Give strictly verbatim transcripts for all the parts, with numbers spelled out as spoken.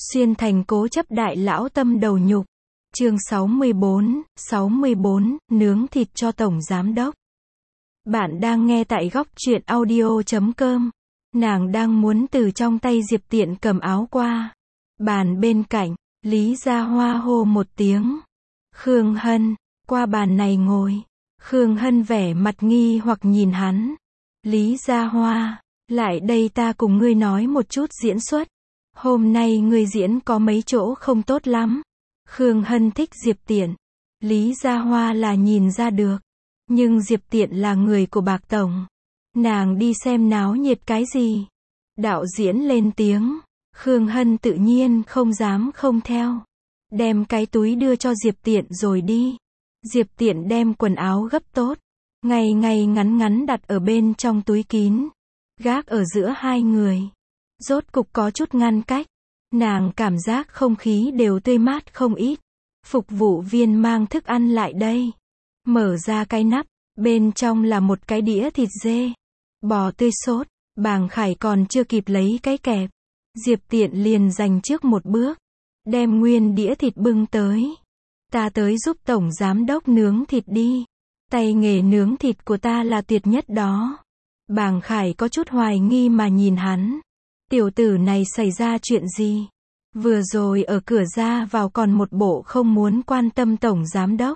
Xuyên thành cố chấp đại lão tâm đầu nhục. Chương sáu mươi bốn, sáu mươi bốn, nướng thịt cho tổng giám đốc. Bạn đang nghe tại góc truyện audio chấm com. Nàng đang muốn từ trong tay Diệp Tiện cầm áo qua. Bàn bên cạnh, Lý Gia Hoa hô một tiếng. Khương Hân, qua bàn này ngồi. Khương Hân vẻ mặt nghi hoặc nhìn hắn. Lý Gia Hoa, lại đây ta cùng ngươi nói một chút diễn xuất. Hôm nay ngươi diễn có mấy chỗ không tốt lắm. Khương Hân thích Diệp Tiện. Lý Gia Hoa là nhìn ra được. Nhưng Diệp Tiện là người của Bạc Tổng. Nàng đi xem náo nhiệt cái gì. Đạo diễn lên tiếng. Khương Hân tự nhiên không dám không theo. Đem cái túi đưa cho Diệp Tiện rồi đi. Diệp Tiện đem quần áo gấp tốt. Ngay ngay ngắn ngắn đặt ở bên trong túi kín. Gác ở giữa hai người. Rốt cục có chút ngăn cách. Nàng cảm giác không khí đều tươi mát không ít. Phục vụ viên mang thức ăn lại đây. Mở ra cái nắp. Bên trong là một cái đĩa thịt dê. Bò tươi sốt. Bàng Khải còn chưa kịp lấy cái kẹp. Diệp Tiện liền giành trước một bước. Đem nguyên đĩa thịt bưng tới. Ta tới giúp tổng giám đốc nướng thịt đi. Tay nghề nướng thịt của ta là tuyệt nhất đó. Bàng Khải có chút hoài nghi mà nhìn hắn. Tiểu tử này xảy ra chuyện gì? Vừa rồi ở cửa ra vào còn một bộ không muốn quan tâm tổng giám đốc.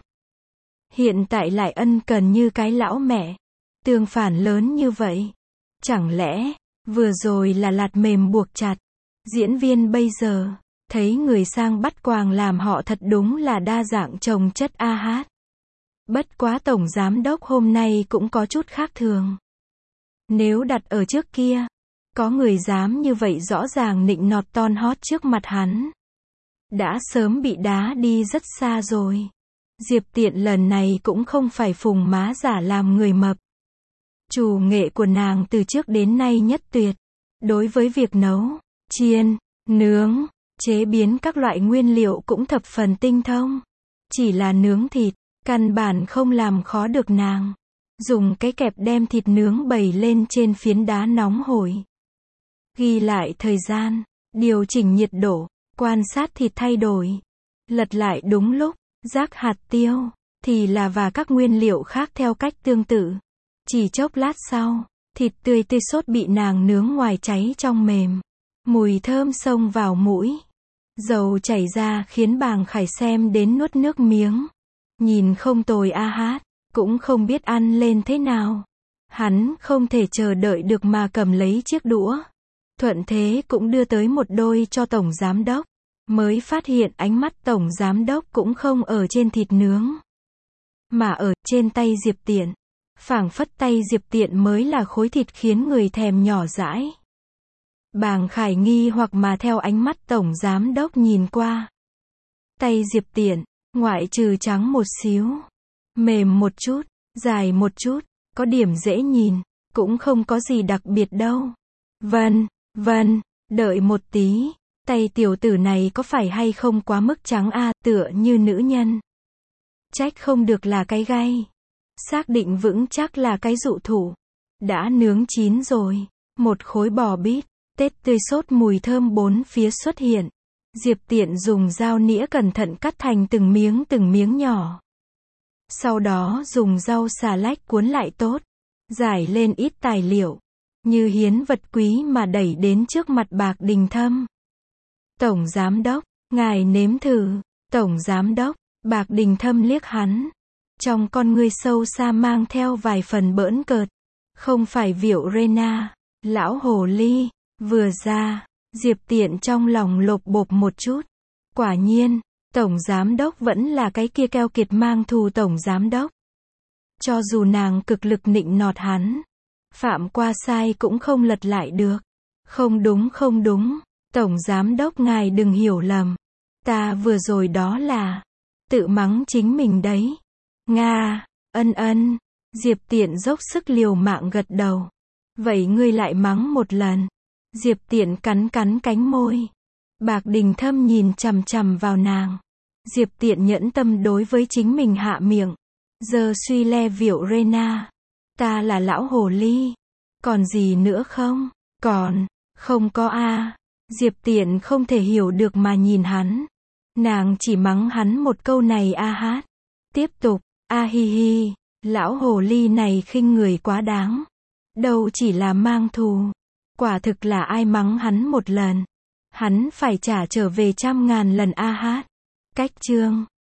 Hiện tại lại ân cần như cái lão mẹ. Tương phản lớn như vậy. Chẳng lẽ, vừa rồi là lạt mềm buộc chặt. Diễn viên bây giờ, thấy người sang bắt quàng làm họ thật đúng là đa dạng trồng chất a hát. Bất quá tổng giám đốc hôm nay cũng có chút khác thường. Nếu đặt ở trước kia, có người dám như vậy rõ ràng nịnh nọt ton hót trước mặt hắn. Đã sớm bị đá đi rất xa rồi. Diệp Tiện lần này cũng không phải phùng má giả làm người mập. Chủ nghệ của nàng từ trước đến nay nhất tuyệt. Đối với việc nấu, chiên, nướng, chế biến các loại nguyên liệu cũng thập phần tinh thông. Chỉ là nướng thịt, căn bản không làm khó được nàng. Dùng cái kẹp đem thịt nướng bày lên trên phiến đá nóng hổi. Ghi lại thời gian, điều chỉnh nhiệt độ, quan sát thịt thay đổi. Lật lại đúng lúc, rắc hạt tiêu, thì là và các nguyên liệu khác theo cách tương tự. Chỉ chốc lát sau, thịt tươi tươi sốt bị nàng nướng ngoài cháy trong mềm. Mùi thơm xông vào mũi. Dầu chảy ra khiến Bàng Khải xem đến nuốt nước miếng. Nhìn không tồi a hát, cũng không biết ăn lên thế nào. Hắn không thể chờ đợi được mà cầm lấy chiếc đũa. Thuận thế cũng đưa tới một đôi cho tổng giám đốc. Mới phát hiện ánh mắt tổng giám đốc cũng không ở trên thịt nướng. Mà ở trên tay Diệp Tiện. Phảng phất tay Diệp Tiện mới là khối thịt khiến người thèm nhỏ dãi. Bàng Khải nghi hoặc mà theo ánh mắt tổng giám đốc nhìn qua. Tay Diệp Tiện, ngoại trừ trắng một xíu. Mềm một chút, dài một chút, có điểm dễ nhìn, cũng không có gì đặc biệt đâu. Vâng, vâng, đợi một tí, tay tiểu tử này có phải hay không quá mức trắng a, tựa như nữ nhân. Trách không được là cái gai. Xác định vững chắc là cái dụ thủ. Đã nướng chín rồi, một khối bò bít, tết tươi sốt mùi thơm bốn phía xuất hiện. Diệp Tiện dùng dao nĩa cẩn thận cắt thành từng miếng từng miếng nhỏ. Sau đó dùng rau xà lách cuốn lại tốt, rải lên ít tài liệu, như hiến vật quý mà đẩy đến trước mặt Bạc Đình Thâm. Tổng giám đốc, ngài nếm thử. Tổng giám đốc, Bạc Đình Thâm liếc hắn. Trong con ngươi sâu xa mang theo vài phần bỡn cợt. Không phải Việu Rena, lão hồ ly. Vừa ra, Diệp Tiện trong lòng lột bột một chút. Quả nhiên, tổng giám đốc vẫn là cái kia keo kiệt mang thù tổng giám đốc. Cho dù nàng cực lực nịnh nọt hắn, phạm qua sai cũng không lật lại được. Không đúng không đúng, tổng giám đốc ngài đừng hiểu lầm. Ta vừa rồi đó là tự mắng chính mình đấy. Nga, ân ân. Diệp Tiện dốc sức liều mạng gật đầu. Vậy ngươi lại mắng một lần. Diệp Tiện cắn cắn cánh môi. Bạc Đình Thâm nhìn chằm chằm vào nàng. Diệp Tiện nhẫn tâm đối với chính mình hạ miệng. Giờ suy le Việu Rena. Ta là lão hồ ly. Còn gì nữa không? Còn, không có a. Diệp Tiện không thể hiểu được mà nhìn hắn. Nàng chỉ mắng hắn một câu này a hát. Tiếp tục, a hi hi, lão hồ ly này khinh người quá đáng. Đâu chỉ là mang thù. Quả thực là ai mắng hắn một lần, hắn phải trả trở về trăm ngàn lần a hát. Cách chương